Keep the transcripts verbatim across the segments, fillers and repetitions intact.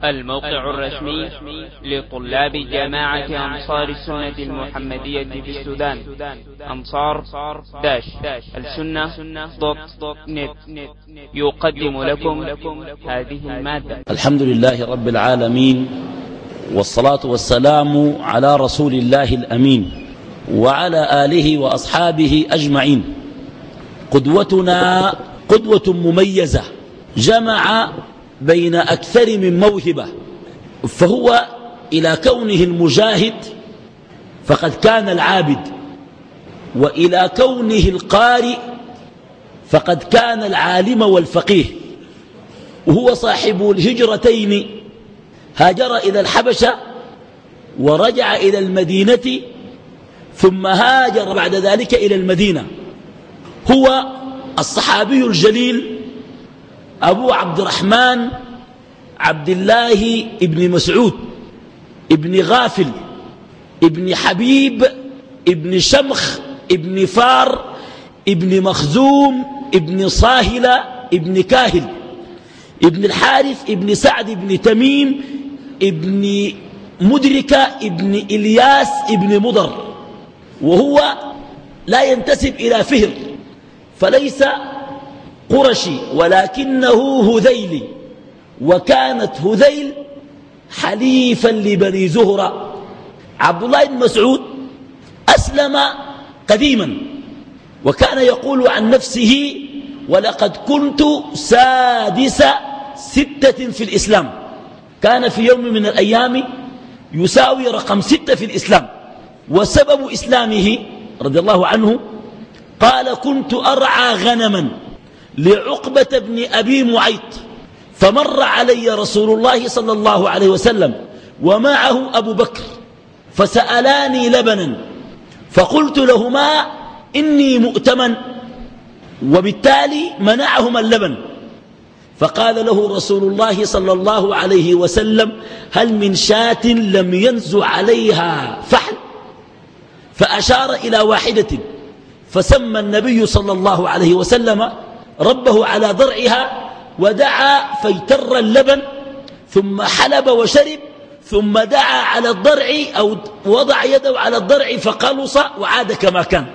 الموقع الرسمي لطلاب جامعة أنصار السنة المحمدية في السودان أنصار داش السنة دوت نت يقدم لكم هذه المادة. الحمد لله رب العالمين، والصلاة والسلام على رسول الله الأمين وعلى آله وأصحابه أجمعين. قدوتنا قدوة مميزة جمع بين أكثر من موهبة، فهو إلى كونه المجاهد فقد كان العابد، وإلى كونه القارئ فقد كان العالم والفقيه، وهو صاحب الهجرتين، هاجر إلى الحبشة ورجع إلى المدينة ثم هاجر بعد ذلك إلى المدينة. هو الصحابي الجليل أبو عبد الرحمن عبد الله ابن مسعود ابن غافل ابن حبيب ابن شمخ ابن فار ابن مخزوم ابن صاهلة ابن كاهل ابن الحارث ابن سعد ابن تميم ابن مدركة ابن إلياس ابن مضر، وهو لا ينتسب إلى فهر، فليس قرشي ولكنه هذيلي، وكانت هذيل حليفا لبني زهرة. عبد الله بن مسعود أسلم قديما، وكان يقول عن نفسه: ولقد كنت سادس ستة في الإسلام. كان في يوم من الأيام يساوي رقم ستة في الإسلام. وسبب إسلامه رضي الله عنه قال: كنت أرعى غنما لعقبة بن أبي معيط، فمر علي رسول الله صلى الله عليه وسلم ومعه أبو بكر، فسألاني لبنا، فقلت لهما إني مؤتمن، وبالتالي منعهما اللبن. فقال له رسول الله صلى الله عليه وسلم: هل من شاة لم ينز عليها فحل؟ فأشار إلى واحدة، فسمى النبي صلى الله عليه وسلم ربه على ضرعها، ودعا فيتر اللبن، ثم حلب وشرب، ثم دعا على الضرع أو وضع يده على الضرع فقلص وعاد كما كان.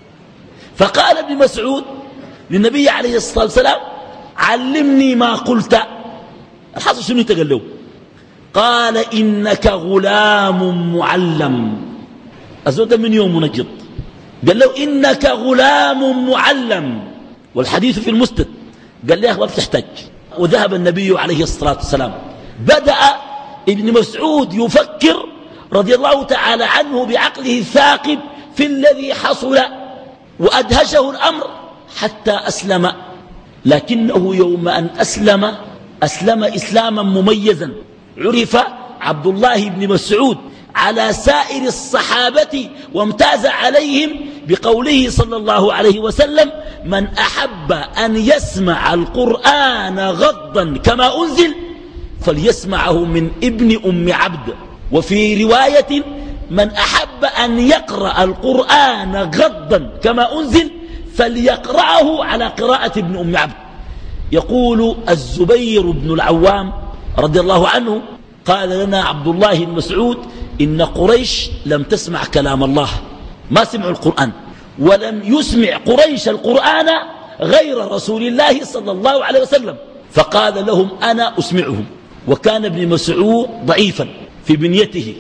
فقال ابن مسعود للنبي عليه الصلاة والسلام: علمني ما قلت. الحصل شنو تقال له؟ قال: إنك غلام معلم. الزود من يوم منجد قال له: إنك غلام معلم، والحديث في المسند. قال له: ما بتحتاج. وذهب النبي عليه الصلاة والسلام. بدأ ابن مسعود يفكر رضي الله تعالى عنه بعقله الثاقب في الذي حصل، وأدهشه الأمر حتى أسلم. لكنه يوم أن أسلم أسلم إسلاما مميزا، عرف عبد الله بن مسعود على سائر الصحابة، وامتاز عليهم بقوله صلى الله عليه وسلم: من أحب أن يسمع القرآن غضا كما أنزل فليسمعه من ابن أم عبد. وفي رواية: من أحب أن يقرأ القرآن غضا كما أنزل فليقرأه على قراءة ابن أم عبد. يقول الزبير بن العوام رضي الله عنه: قال لنا عبد الله بن مسعود: إن قريش لم تسمع كلام الله، ما سمعوا القرآن، ولم يسمع قريش القرآن غير رسول الله صلى الله عليه وسلم. فقال لهم: أنا أسمعهم. وكان ابن مسعود ضعيفا في بنيته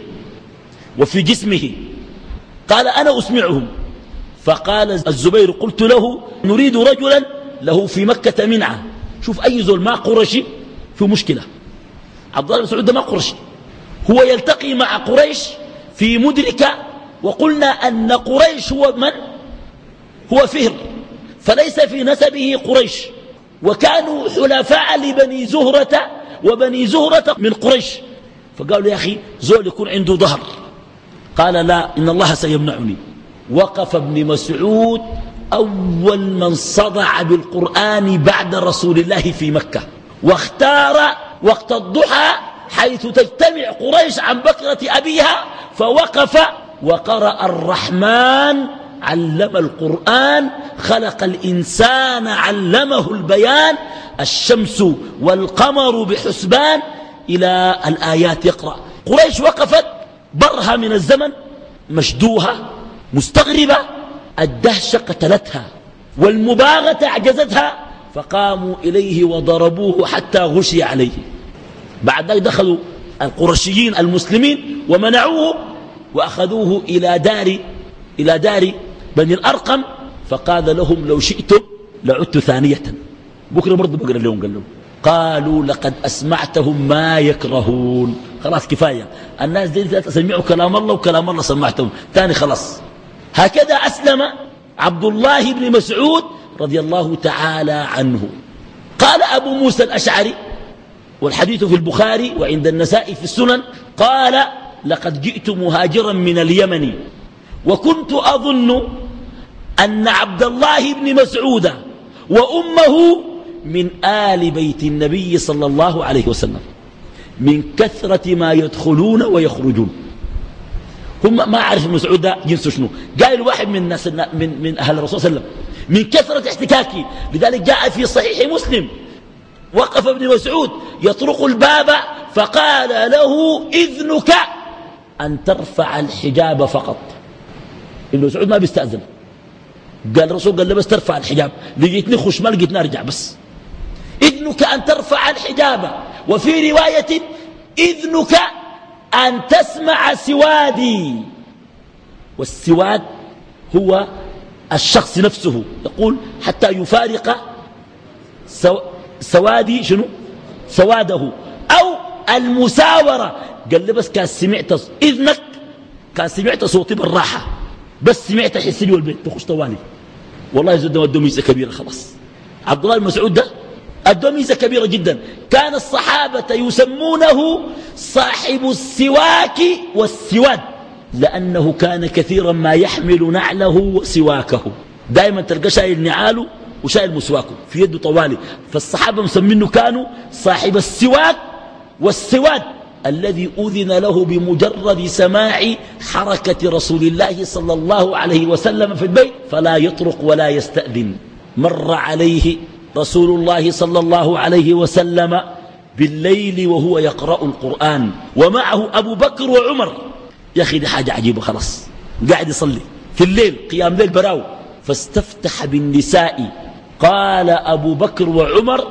وفي جسمه، قال: أنا أسمعهم. فقال الزبير: قلت له: نريد رجلا له في مكة منعة. شوف أي زول ما قرشي في مشكلة. عبد الله بن مسعود ما قرشي، هو يلتقي مع قريش في مدركة، وقلنا أن قريش هو من؟ هو فهر، فليس في نسبه قريش، وكانوا حلفاء لبني زهرة، وبني زهرة من قريش. فقالوا: يا أخي زول يكون عنده ظهر. قال: لا، إن الله سيمنعني. وقف ابن مسعود أول من صدع بالقرآن بعد رسول الله في مكة، واختار وقت الضحى حيث تجتمع قريش عن بكرة أبيها، فوقف وقرأ: الرحمن علم القرآن، خلق الإنسان علمه البيان، الشمس والقمر بحسبان، إلى الآيات يقرأ. قريش وقفت برها من الزمن مشدوها مستغربة، الدهشة قتلتها والمباغة أعجزتها، فقاموا إليه وضربوه حتى غشي عليه. بعد ذلك دخلوا القرشيين المسلمين ومنعوه وأخذوه إلى دار إلى دار بني الأرقم، فقال لهم لو شئتم لعدت ثانية. بكرة برضو بقرأ لهم قال لهم قالوا لقد أسمعتهم ما يكرهون. خلاص كفاية، الناس دي تسمعوا كلام الله وكلام الله سمعتهم تاني خلاص. هكذا أسلم عبد الله بن مسعود رضي الله تعالى عنه. قال أبو موسى الأشعري، والحديث في البخاري وعند النسائي في السنن، قال لقد جئت مهاجرا من اليمن وكنت أظن أن عبد الله بن مسعود وأمه من آل بيت النبي صلى الله عليه وسلم من كثرة ما يدخلون ويخرجون. هم ما عارف مسعود ده جنسه شنو، قال واحد من الناس من, من أهل الرسول صلى الله عليه وسلم من كثرة احتكاكي. لذلك جاء في صحيح مسلم وقف ابن مسعود يطرق الباب فقال له إذنك أن ترفع الحجاب فقط. ابن مسعود ما بيستأذن، قال الرسول قال له بس ترفع الحجاب، لقيتني خش ما لقيتني أرجع، بس إذنك أن ترفع الحجاب. وفي رواية إذنك أن تسمع سوادي، والسواد هو الشخص نفسه، يقول حتى يفارق سو سوادي شنو سواده أو المساورة. قال لي بس كان سمعت إذنك كان سمعت صوتي بالراحة، بس سمعت حسني والبيت تخش طوالي. والله زود ودوا ميزة كبيرة خلاص. عبد الله بن مسعود ده ادوا ميزة كبيرة جدا. كان الصحابة يسمونه صاحب السواك والسواد، لأنه كان كثيرا ما يحمل نعله وسواكه، دائما تلقى شايل نعاله وشايل مسواكه في يده طوالي. فالصحابة مسمينه كانوا صاحب السواك والسواد، الذي أذن له بمجرد سماع حركة رسول الله صلى الله عليه وسلم في البيت فلا يطرق ولا يستأذن. مر عليه رسول الله صلى الله عليه وسلم بالليل وهو يقرأ القرآن ومعه أبو بكر وعمر. يا أخي دي حاجة عجيبة، خلاص قاعد يصلي في الليل قيام ليل براو، فاستفتح بالنساء. قال أبو بكر وعمر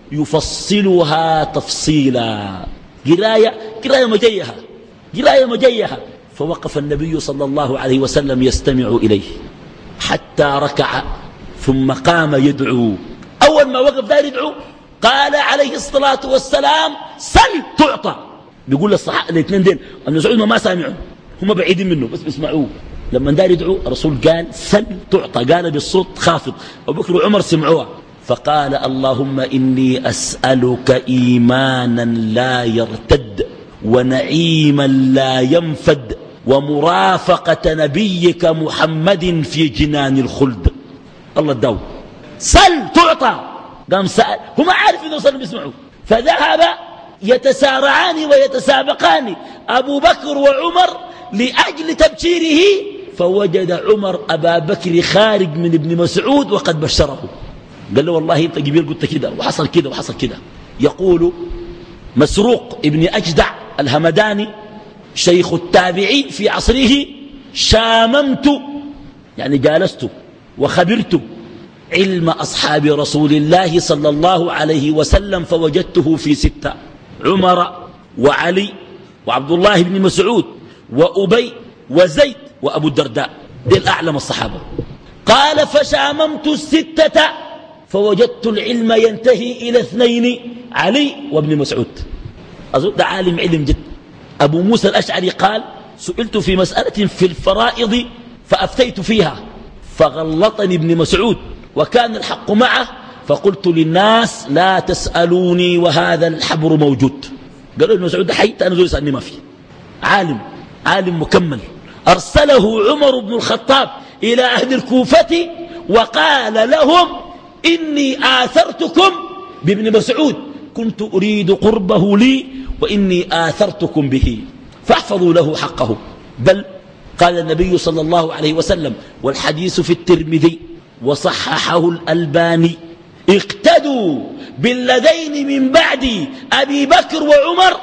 يفصلها تفصيلا، قراية قراية مجيها قراية مجيها. فوقف النبي صلى الله عليه وسلم يستمع إليه حتى ركع ثم قام يدعو. أول ما وقف دار يدعو قال عليه الصلاة والسلام سل تعطى. بيقول للصحابة الاثنين دين ابن مسعود ما سامعوا، هم بعيدين منه بس بيسمعوه. لما دار يدعو الرسول قال سل تعطى، قال بالصوت خافض. أبو بكر وعمر سمعوها، فقال اللهم إني أسألك إيمانا لا يرتد ونعيما لا ينفد ومرافقة نبيك محمد في جنان الخلد. الله الدو سل تعطى. قام سأل، هم عارف إنه صلوا بيسمعوا، فذهب يتسارعان ويتسابقان أبو بكر وعمر لأجل تبشيره، فوجد عمر أبا بكر خارج من ابن مسعود وقد بشره. قال له والله انت جبير قلت كده وحصل كده وحصل كده. يقول مسروق ابن أجدع الهمداني شيخ التابعين في عصره شاممت يعني جالست وخبرت علم أصحاب رسول الله صلى الله عليه وسلم فوجدته في ستة: عمر وعلي وعبد الله بن مسعود وأبي وزيد وأبو الدرداء، دي الأعلم الصحابة. قال فشاممت الستة فوجدت العلم ينتهي إلى اثنين: علي وابن مسعود. أظن ده عالم علم جد. أبو موسى الأشعري قال سئلت في مسألة في الفرائض فأفتيت فيها فغلطني ابن مسعود وكان الحق معه، فقلت للناس لا تسألوني وهذا الحبر موجود. قالوا ابن مسعود ده حي، أنا زول يسألني ما فيه. عالم عالم مكمل. أرسله عمر بن الخطاب إلى أهل الكوفة وقال لهم إني آثرتكم بابن مسعود، كنت أريد قربه لي وإني آثرتكم به فاحفظوا له حقه. بل قال النبي صلى الله عليه وسلم، والحديث في الترمذي وصححه الألباني: اقتدوا بالذين من بعد أبي بكر وعمر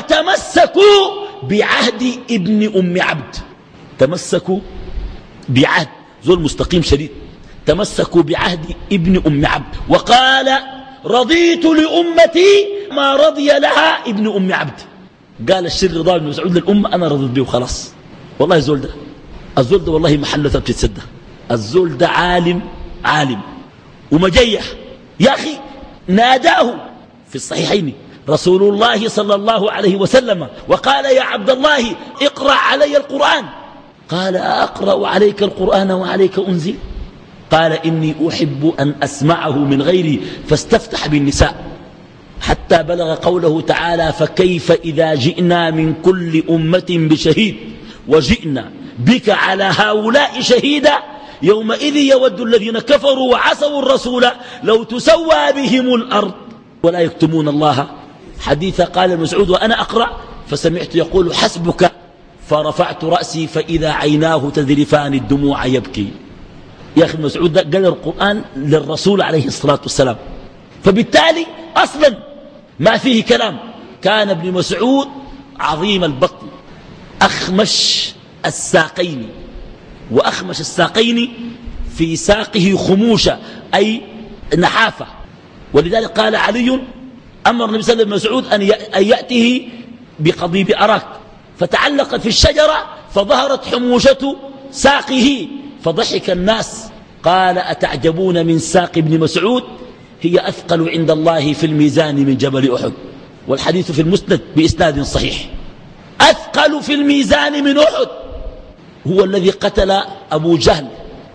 وتمسكوا بعهد ابن أم عبد. تمسكوا بعهد زول مستقيم شديد، تمسكوا بعهد ابن أم عبد. وقال رضيت لأمتي ما رضي لها ابن أم عبد. قال الشر رضا ابن مسعود للأمة أنا رضيت به وخلاص. والله الزول ده الزول ده والله محلته بتتسدى. الزول ده عالم عالم ومجيح يا أخي. ناداه في الصحيحين رسول الله صلى الله عليه وسلم وقال يا عبد الله اقرأ علي القرآن. قال أقرأ عليك القرآن وعليك أنزل؟ قال إني أحب أن أسمعه من غيري فاستفتح بالنساء حتى بلغ قوله تعالى فكيف إذا جئنا من كل أمة بشهيد وجئنا بك على هؤلاء شهيدا يومئذ يود الذين كفروا وعصوا الرسول لو تسوى بهم الأرض ولا يكتمون الله حديثا. قال مسعود وأنا أقرأ فسمعت يقول حسبك فرفعت رأسي فإذا عيناه تذرفان الدموع يبكي. يا أخي مسعود ده قال القرآن للرسول عليه الصلاة والسلام، فبالتالي أصلا ما فيه كلام. كان ابن مسعود عظيم البطن أخمش الساقين، وأخمش الساقين في ساقه خموشة أي نحافة. ولذلك قال علي أمر النبي صلى الله عليه وسلم مسعود أن يأته بقضيب أراك فتعلقت في الشجرة فظهرت حموشة ساقه فضحك الناس. قال أتعجبون من ساق ابن مسعود هي أثقل عند الله في الميزان من جبل أحد. والحديث في المسند بإسناد صحيح. أثقل في الميزان من أحد. هو الذي قتل أبو جهل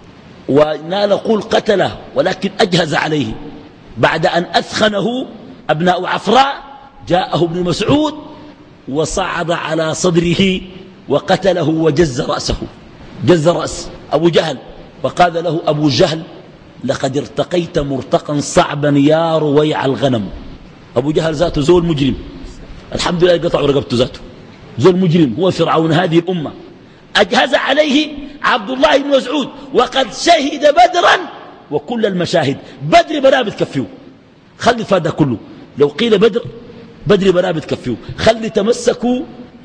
ونال قول قتله ولكن أجهز عليه بعد أن أثخنه أبناء عفراء. جاءه ابن مسعود وصعد على صدره وقتله وجز رأسه، جز رأس أبو جهل. وقال له أبو جهل لقد ارتقيت مرتقا صعبا يا رويع الغنم. أبو جهل ذاته زول مجرم، الحمد لله قطعوا رقبته ذاته، زول مجرم هو فرعون هذه الأمة. أجهز عليه عبد الله بن مسعود وقد شهد بدرا وكل المشاهد. بدر بلا بتكفيه، خلي الفادة كله. لو قيل بدر بدر بلا بتكفيه. خلي تمسكوا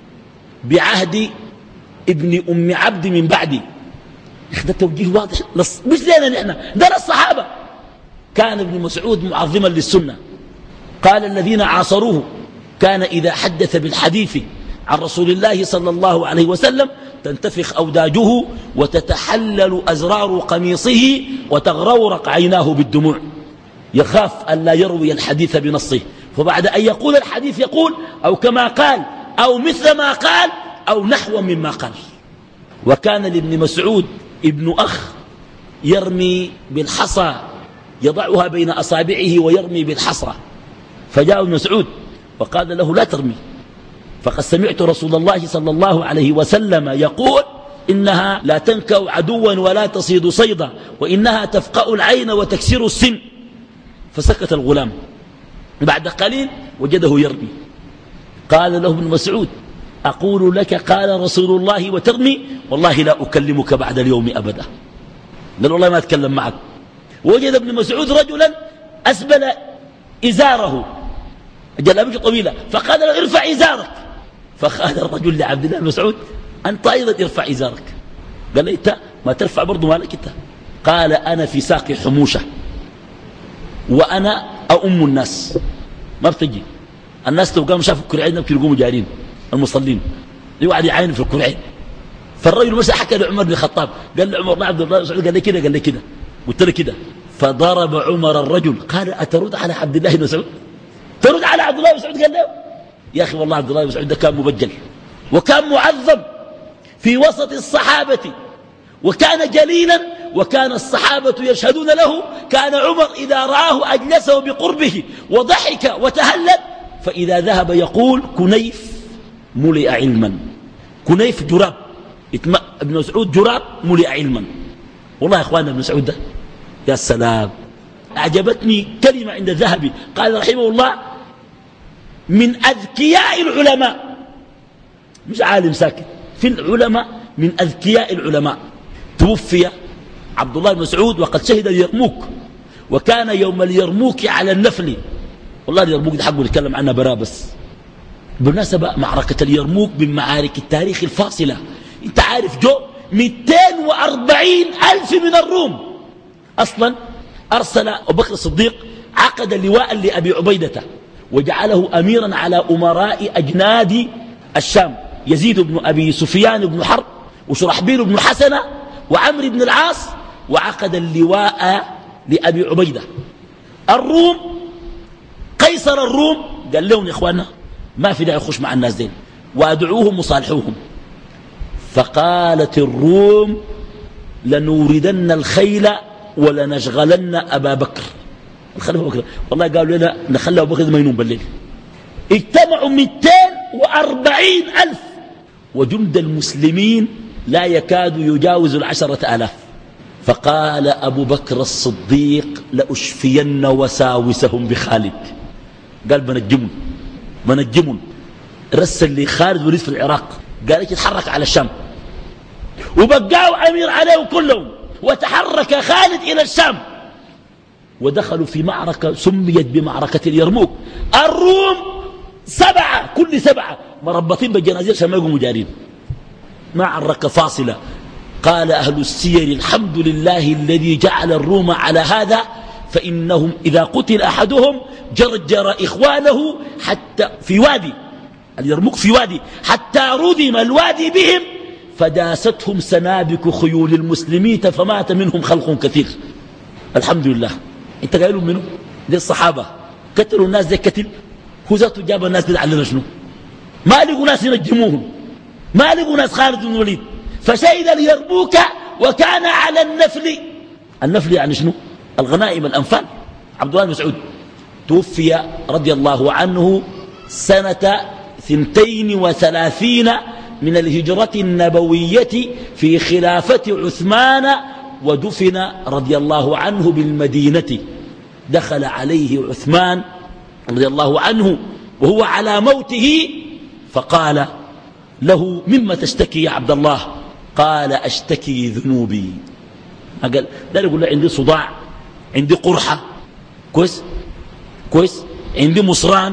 بعهد ابن أم عبد من بعدي. ده توجيه واضح مش لنا نحن، ده للصحابة. كان ابن مسعود معظما للسنة. قال الذين عاصروه كان إذا حدث بالحديث عن رسول الله صلى الله عليه وسلم تنتفخ أوداجه وتتحلل أزرار قميصه وتغرورق عيناه بالدموع، يخاف أن لا يروي الحديث بنصه. فبعد أن يقول الحديث يقول أو كما قال أو مثل ما قال أو نحو مما قال. وكان لابن مسعود ابن أخ يرمي بالحصى، يضعها بين أصابعه ويرمي بالحصى. فجاء ابن مسعود وقال له لا ترمي، فقد سمعت رسول الله صلى الله عليه وسلم يقول إنها لا تنكأ عدوا ولا تصيد صيدا وإنها تفقأ العين وتكسر السن. فسكت الغلام. بعد قليل وجده يرمي. قال له ابن مسعود أقول لك قال رسول الله وترمي؟ والله لا أكلمك بعد اليوم أبدا. قال والله ما أتكلم معك. وجد ابن مسعود رجلا أسبل إزاره جلابته طويلة فقال له ارفع إزارك. فقال الرجل لعبد الله بن مسعود أنت أيضا ارفع إزارك. قال له أنت ما ترفع برضو مالك أنت. قال أنا في ساقي حموشة وأنا أؤم الناس. ما بتجي الناس لو قاموا شافوا الكرعين نبكي يقوموا جارين المصلين يقعد يعاين في الكرعين. فالرجل مسا حكى لعمر بن الخطاب قال له عمر عبد الله قال لي كده قال لي كده قلت له كده. فضرب عمر الرجل قال أترد على عبد الله بن مسعود؟ ترد على عبد الله بن مسعود؟ قال له يا أخي والله عبد الله بن مسعود ده كان مبجل وكان معظم في وسط الصحابة وكان جليلا وكان الصحابة يشهدون له. كان عمر إذا رآه أجلسه بقربه وضحك وتهلل فإذا ذهب يقول كنيف ملئ علما. كنيف جراب ابن مسعود جراب ملئ علما. والله يا إخواننا ابن مسعود ده يا سلام. أعجبتني كلمة عند الذهبي قال رحمه الله من أذكياء العلماء، مش عالم ساكت، في العلماء من أذكياء العلماء. توفي عبد الله بن مسعود وقد شهد اليرموك وكان يوم اليرموك على النفل. والله اليرموك ده حقه نتكلم عنها برا. بس بالمناسبة معركة اليرموك من معارك التاريخ الفاصلة. انت عارف جو مئتين وأربعين ألف من الروم. أصلا أرسل أبو بكر الصديق عقد لواء لأبي عبيدة وجعله أميرا على أمراء أجناد الشام، يزيد بن أبي سفيان بن حرب وشرحبيل بن حسنة وعمر بن العاص، وعقد اللواء لأبي عبيدة. الروم قيصر الروم قال لهم يا إخوانا ما في داعي يخش مع الناس دين وادعوهم وصالحوهم. فقالت الروم لنوردن الخيل ولنشغلن أبا بكر. الخليفة بكر والله قالوا لنا نخلي أبو بكر ما ينوم بالليل. اجتمعوا مئتين وأربعين ألف وجند المسلمين لا يكاد يجاوز العشرة آلاف. فقال أبو بكر الصديق لأشفين وساوسهم بخالد. قال بنجمون بنجمون. رسل لخالد وليد في العراق قال يتحرك على الشام وبقاوا أمير عليهم كلهم، وتحرك خالد إلى الشام ودخلوا في معركة سميت بمعركة اليرموك. الروم سبعة كل سبعة مربطين بالجنازير عشان ما يقوموا جارين. معركة فاصلة. قال أهل السير الحمد لله الذي جعل الروم على هذا، فإنهم إذا قتل أحدهم جرجر إخوانه حتى في وادي اليرموك في وادي حتى ردم الوادي بهم فداستهم سنابك خيول المسلمين فمات منهم خلق كثير. الحمد لله. انت قايلوا منه دي الصحابة قتلوا الناس دي كتل، هو ذاته جاب الناس دي على رجله، ما لقوا ناس ينجموهم، ما لقوا ناس خالد بن الوليد. فشهد اليرموك وكان على النفل. النفل يعني شنو؟ الغنائم الأنفال. عبد الله بن مسعود توفي رضي الله عنه سنة ثنتين وثلاثين من الهجرة النبوية في خلافة عثمان، ودفن رضي الله عنه بالمدينة. دخل عليه عثمان رضي الله عنه وهو على موته فقال له مما تشتكي يا عبد الله؟ قال أشتكي ذنوبي. قال لا يقول له عندي صداع، عندي قرحة، كويس كويس، عندي مصران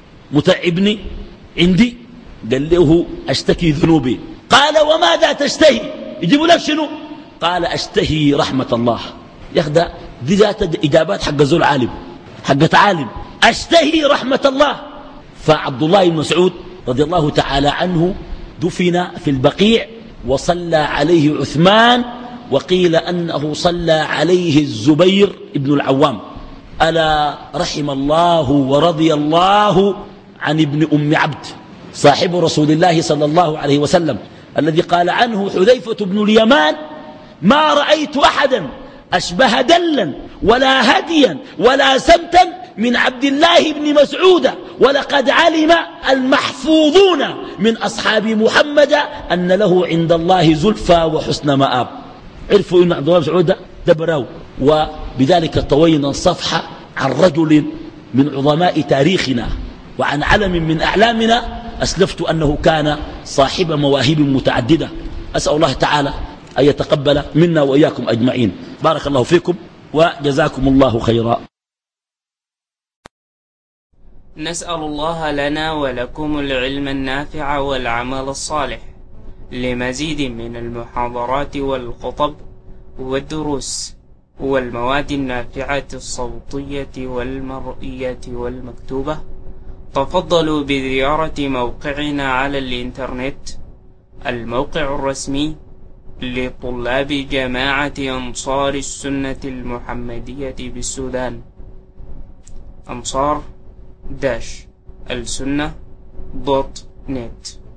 متعبني عندي. قال له أشتكي ذنوبي. قال وماذا تشتهي؟ يجيبوا لك شنو؟ قال أشتهي رحمة الله. ياخذ دي ذات إجابات حق زول عالم حق عالم. أشتهي رحمة الله. فعبد الله بن مسعود رضي الله تعالى عنه دفن في البقيع وصلى عليه عثمان، وقيل أنه صلى عليه الزبير بن العوام. ألا رحم الله ورضي الله عن ابن أم عبد صاحب رسول الله صلى الله عليه وسلم الذي قال عنه حذيفة بن اليمان ما رأيت أحدا أشبه دلا ولا هديا ولا سمتا من عبد الله بن مسعود، ولقد علم المحفوظون من أصحاب محمد أن له عند الله زلفى وحسن مآب. عرفوا أن عبد الله بن مسعود ده براو. وبذلك طوينا الصفحة عن رجل من عظماء تاريخنا وعن علم من أعلامنا أسلفت أنه كان صاحب مواهب متعددة. أسأل الله تعالى أن يتقبل منا وإياكم أجمعين. بارك الله فيكم وجزاكم الله خيرا. نسأل الله لنا ولكم العلم النافع والعمل الصالح. لمزيد من المحاضرات والخطب والدروس والمواد النافعة الصوتية والمرئية والمكتوبة، تفضلوا بزيارة موقعنا على الإنترنت، الموقع الرسمي لطلاب جماعة أنصار السنة المحمدية بالسودان، أنصار داش السنة دوت نت.